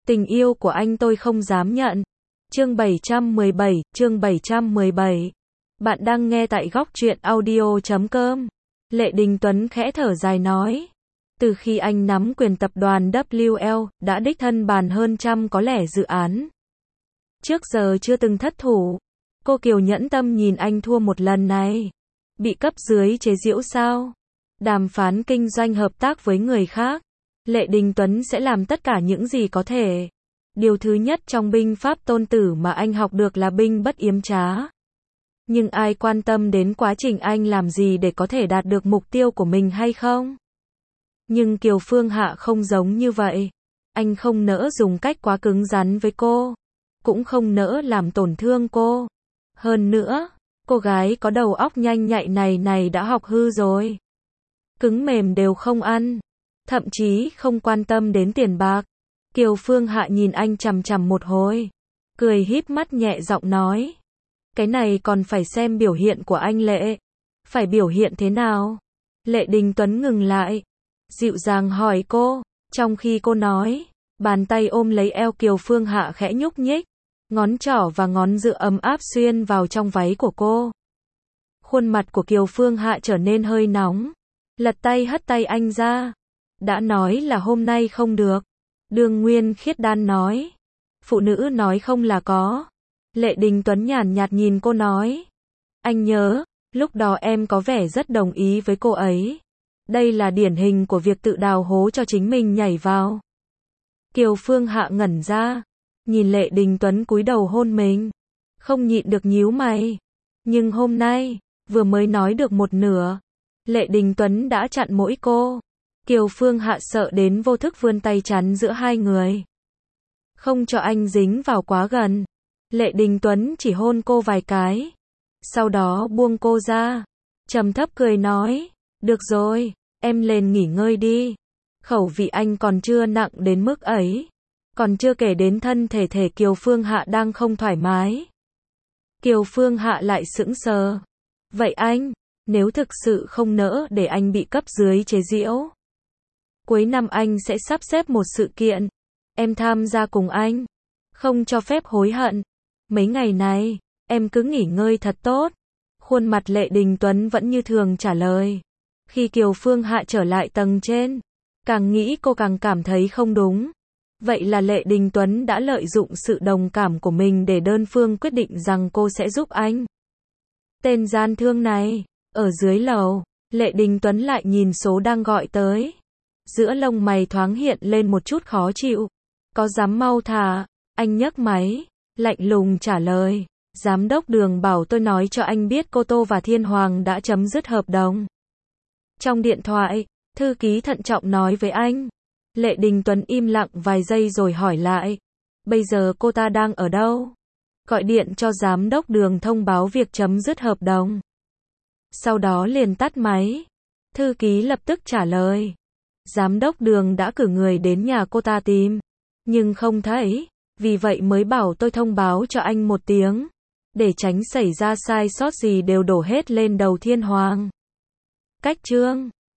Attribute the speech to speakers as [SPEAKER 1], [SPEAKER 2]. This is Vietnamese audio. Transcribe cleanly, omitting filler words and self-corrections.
[SPEAKER 1] Tình yêu của anh tôi không dám nhận. Chương 717. Bạn đang nghe tại góc truyện audio.com. Lệ Đình Tuấn khẽ thở dài nói. Từ khi anh nắm quyền tập đoàn WL, đã đích thân bàn hơn trăm có lẽ dự án. Trước giờ chưa từng thất thủ. Cô Kiều nhẫn tâm nhìn anh thua một lần này. Bị cấp dưới chế giễu sao? Đàm phán kinh doanh hợp tác với người khác. Lệ Đình Tuấn sẽ làm tất cả những gì có thể. Điều thứ nhất trong binh pháp Tôn Tử mà anh học được là binh bất yếm trá. Nhưng ai quan tâm đến quá trình anh làm gì để có thể đạt được mục tiêu của mình hay không? Nhưng Kiều Phương Hạ không giống như vậy. Anh không nỡ dùng cách quá cứng rắn với cô. Cũng không nỡ làm tổn thương cô. Hơn nữa, cô gái có đầu óc nhanh nhạy này đã học hư rồi. Cứng mềm đều không ăn. Thậm chí không quan tâm đến tiền bạc. Kiều Phương Hạ nhìn anh chằm chằm một hồi. Cười híp mắt nhẹ giọng nói. Cái này còn phải xem biểu hiện của anh Lệ. Phải biểu hiện thế nào? Lệ Đình Tuấn ngừng lại. Dịu dàng hỏi cô. Trong khi cô nói, bàn tay ôm lấy eo Kiều Phương Hạ khẽ nhúc nhích. Ngón trỏ và ngón giữa ấm áp xuyên vào trong váy của cô. Khuôn mặt của Kiều Phương Hạ trở nên hơi nóng. Lật tay hất tay anh ra. Đã nói là hôm nay không được. Đường Nguyên Khiết Đan nói. Phụ nữ nói không là có. Lệ Đình Tuấn nhàn nhạt nhìn cô nói. Anh nhớ, lúc đó em có vẻ rất đồng ý với cô ấy. Đây là điển hình của việc tự đào hố cho chính mình nhảy vào. Kiều Phương Hạ ngẩn ra. Nhìn Lệ Đình Tuấn cúi đầu hôn mình. Không nhịn được nhíu mày. Nhưng hôm nay, vừa mới nói được một nửa. Lệ Đình Tuấn đã chặn mỗi cô. Kiều Phương Hạ sợ đến vô thức vươn tay chắn giữa hai người. Không cho anh dính vào quá gần. Lệ Đình Tuấn chỉ hôn cô vài cái. Sau đó buông cô ra. Trầm thấp cười nói. Được rồi, em lên nghỉ ngơi đi. Khẩu vị anh còn chưa nặng đến mức ấy. Còn chưa kể đến thân thể Kiều Phương Hạ đang không thoải mái. Kiều Phương Hạ lại sững sờ. Vậy anh, nếu thực sự không nỡ để anh bị cấp dưới chế giễu. Cuối năm anh sẽ sắp xếp một sự kiện. Em tham gia cùng anh. Không cho phép hối hận. Mấy ngày này, em cứ nghỉ ngơi thật tốt. Khuôn mặt Lệ Đình Tuấn vẫn như thường trả lời. Khi Kiều Phương Hạ trở lại tầng trên, càng nghĩ cô càng cảm thấy không đúng. Vậy là Lệ Đình Tuấn đã lợi dụng sự đồng cảm của mình để đơn phương quyết định rằng cô sẽ giúp anh. Tên gian thương này, ở dưới lầu, Lệ Đình Tuấn lại nhìn số đang gọi tới. Giữa lông mày thoáng hiện lên một chút khó chịu. Có dám mau thả, anh nhấc máy, lạnh lùng trả lời. Giám đốc Đường bảo tôi nói cho anh biết cô Tô và Thiên Hoàng đã chấm dứt hợp đồng. Trong điện thoại, thư ký thận trọng nói với anh. Lệ Đình Tuấn im lặng vài giây rồi hỏi lại. Bây giờ cô ta đang ở đâu? Gọi điện cho giám đốc Đường thông báo việc chấm dứt hợp đồng. Sau đó liền tắt máy. Thư ký lập tức trả lời. Giám đốc Đường đã cử người đến nhà cô ta tìm. Nhưng không thấy. Vì vậy mới bảo tôi thông báo cho anh một tiếng. Để tránh xảy ra sai sót gì đều đổ hết lên đầu Thiên Hoàng. Cách chương